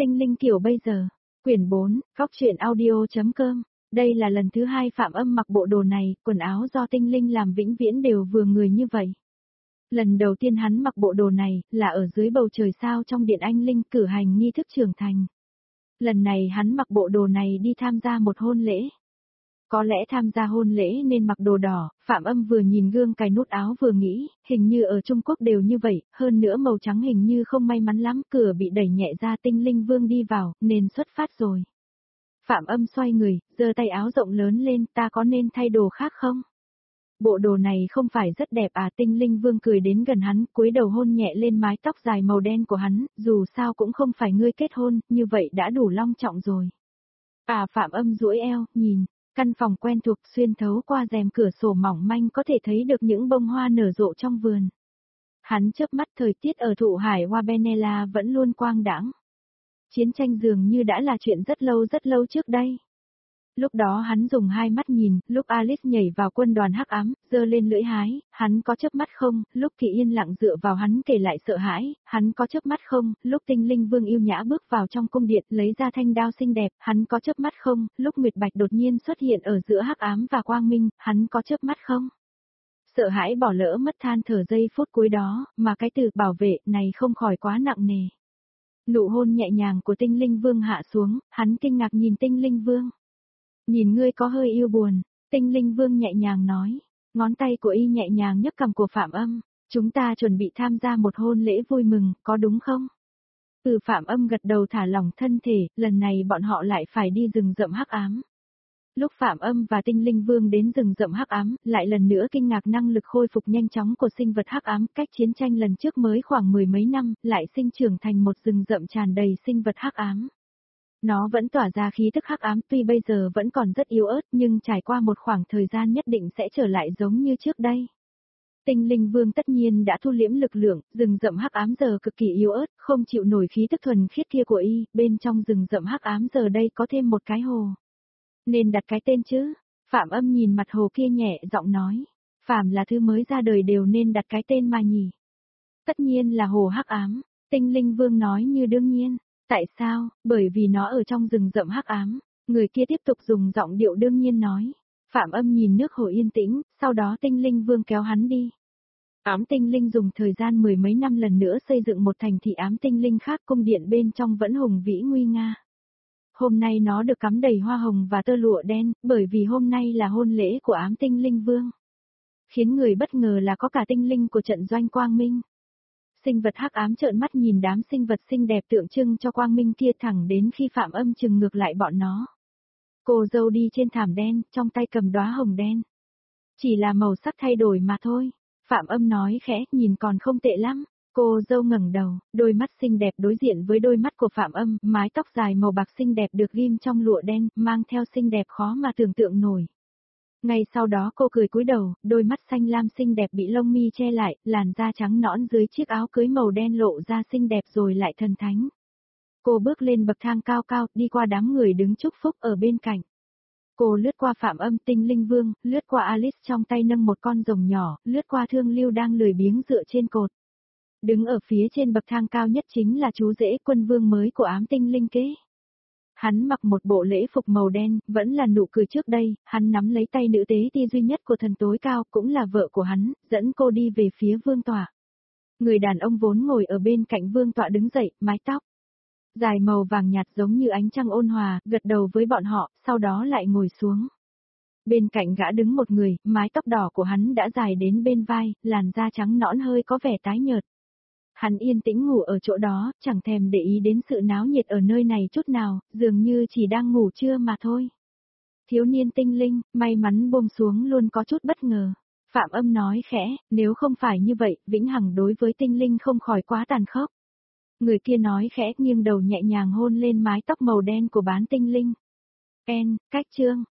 Tinh linh kiểu bây giờ. Quyển 4, Góc truyện audio.com. Đây là lần thứ 2 Phạm Âm mặc bộ đồ này, quần áo do tinh linh làm vĩnh viễn đều vừa người như vậy. Lần đầu tiên hắn mặc bộ đồ này, là ở dưới bầu trời sao trong điện anh linh cử hành nghi thức trưởng thành. Lần này hắn mặc bộ đồ này đi tham gia một hôn lễ. Có lẽ tham gia hôn lễ nên mặc đồ đỏ, Phạm Âm vừa nhìn gương cài nút áo vừa nghĩ, hình như ở Trung Quốc đều như vậy, hơn nữa màu trắng hình như không may mắn lắm, cửa bị đẩy nhẹ ra tinh linh vương đi vào, nên xuất phát rồi. Phạm Âm xoay người, giơ tay áo rộng lớn lên, ta có nên thay đồ khác không? Bộ đồ này không phải rất đẹp à? Tinh linh vương cười đến gần hắn, cúi đầu hôn nhẹ lên mái tóc dài màu đen của hắn, dù sao cũng không phải ngươi kết hôn, như vậy đã đủ long trọng rồi. Phạm Âm duỗi eo, nhìn. Căn phòng quen thuộc xuyên thấu qua rèm cửa sổ mỏng manh có thể thấy được những bông hoa nở rộ trong vườn. Hắn chớp mắt, thời tiết ở thụ hải Wabenela vẫn luôn quang đãng. Chiến tranh dường như đã là chuyện rất lâu trước đây. Lúc đó hắn dùng hai mắt nhìn, lúc Alice nhảy vào quân đoàn hắc ám, giơ lên lưỡi hái, hắn có chớp mắt không? Lúc Kỳ yên lặng dựa vào hắn kể lại sợ hãi, hắn có chớp mắt không? Lúc tinh linh vương yêu nhã bước vào trong cung điện lấy ra thanh đao xinh đẹp, hắn có chớp mắt không? Lúc Nguyệt Bạch đột nhiên xuất hiện ở giữa hắc ám và quang minh, hắn có chớp mắt không? Sợ hãi bỏ lỡ mất than thở giây phút cuối đó, mà cái từ bảo vệ này không khỏi quá nặng nề. Nụ hôn nhẹ nhàng của tinh linh vương hạ xuống, hắn kinh ngạc nhìn tinh linh vương. Nhìn ngươi có hơi yêu buồn, tinh linh vương nhẹ nhàng nói, ngón tay của y nhẹ nhàng nhấc cằm của Phạm Âm, chúng ta chuẩn bị tham gia một hôn lễ vui mừng, có đúng không? Phạm Âm gật đầu thả lỏng thân thể, lần này bọn họ lại phải đi rừng rậm hắc ám. Lúc Phạm Âm và tinh linh vương đến rừng rậm hắc ám, lại lần nữa kinh ngạc năng lực khôi phục nhanh chóng của sinh vật hắc ám, cách chiến tranh lần trước mới khoảng 10 mấy năm, lại sinh trưởng thành một rừng rậm tràn đầy sinh vật hắc ám. Nó vẫn tỏa ra khí tức hắc ám, tuy bây giờ vẫn còn rất yếu ớt nhưng trải qua một khoảng thời gian nhất định sẽ trở lại giống như trước đây. Tinh linh vương tất nhiên đã thu liễm lực lượng, rừng rậm hắc ám giờ cực kỳ yếu ớt, không chịu nổi khí tức thuần khiết kia của y, bên trong rừng rậm hắc ám giờ đây có thêm một cái hồ. Nên đặt cái tên chứ? Phạm Âm nhìn mặt hồ kia nhẹ giọng nói. Phàm là thứ mới ra đời đều nên đặt cái tên mà nhỉ. Tất nhiên là hồ hắc ám, tinh linh vương nói như đương nhiên. Tại sao? Bởi vì nó ở trong rừng rậm hắc ám. Người kia tiếp tục dùng giọng điệu đương nhiên nói. Phạm Âm nhìn nước hồ yên tĩnh, sau đó tinh linh vương kéo hắn đi. Ám tinh linh dùng thời gian 10 mấy năm lần nữa xây dựng một thành thị ám tinh linh khác, cung điện bên trong vẫn hùng vĩ nguy nga. Hôm nay nó được cắm đầy hoa hồng và tơ lụa đen, bởi vì hôm nay là hôn lễ của ám tinh linh vương. Khiến người bất ngờ là có cả tinh linh của trận doanh quang minh. Sinh vật hắc ám trợn mắt nhìn đám sinh vật xinh đẹp tượng trưng cho quang minh kia thẳng đến khi Phạm Âm chừng ngược lại bọn nó. Cô dâu đi trên thảm đen, trong tay cầm đóa hồng đen. Chỉ là màu sắc thay đổi mà thôi. Phạm Âm nói khẽ, nhìn còn không tệ lắm. Cô dâu ngẩng đầu, đôi mắt xinh đẹp đối diện với đôi mắt của Phạm Âm, mái tóc dài màu bạc xinh đẹp được ghim trong lụa đen, mang theo xinh đẹp khó mà tưởng tượng nổi. Ngay sau đó cô cười cúi đầu, đôi mắt xanh lam xinh đẹp bị lông mi che lại, làn da trắng nõn dưới chiếc áo cưới màu đen lộ ra xinh đẹp rồi lại thần thánh. Cô bước lên bậc thang cao cao, đi qua đám người đứng chúc phúc ở bên cạnh. Cô lướt qua Phạm Âm, tinh linh vương, lướt qua Alice trong tay nâng một con rồng nhỏ, lướt qua Thương Lưu đang lười biếng dựa trên cột. Đứng ở phía trên bậc thang cao nhất chính là chú rể quân vương mới của ám tinh linh kế. Hắn mặc một bộ lễ phục màu đen, vẫn là nụ cười trước đây, hắn nắm lấy tay nữ tế ti duy nhất của thần tối cao, cũng là vợ của hắn, dẫn cô đi về phía vương tọa. Người đàn ông vốn ngồi ở bên cạnh vương tọa đứng dậy, mái tóc dài màu vàng nhạt giống như ánh trăng ôn hòa, gật đầu với bọn họ, sau đó lại ngồi xuống. Bên cạnh gã đứng một người, mái tóc đỏ của hắn đã dài đến bên vai, làn da trắng nõn hơi có vẻ tái nhợt. Hắn yên tĩnh ngủ ở chỗ đó, chẳng thèm để ý đến sự náo nhiệt ở nơi này chút nào, dường như chỉ đang ngủ trưa mà thôi. Thiếu niên tinh linh, may mắn buông xuống luôn có chút bất ngờ. Phạm Âm nói khẽ, nếu không phải như vậy, vĩnh hằng đối với tinh linh không khỏi quá tàn khốc. Người kia nói khẽ, nghiêng đầu nhẹ nhàng hôn lên mái tóc màu đen của bán tinh linh. Cách chương.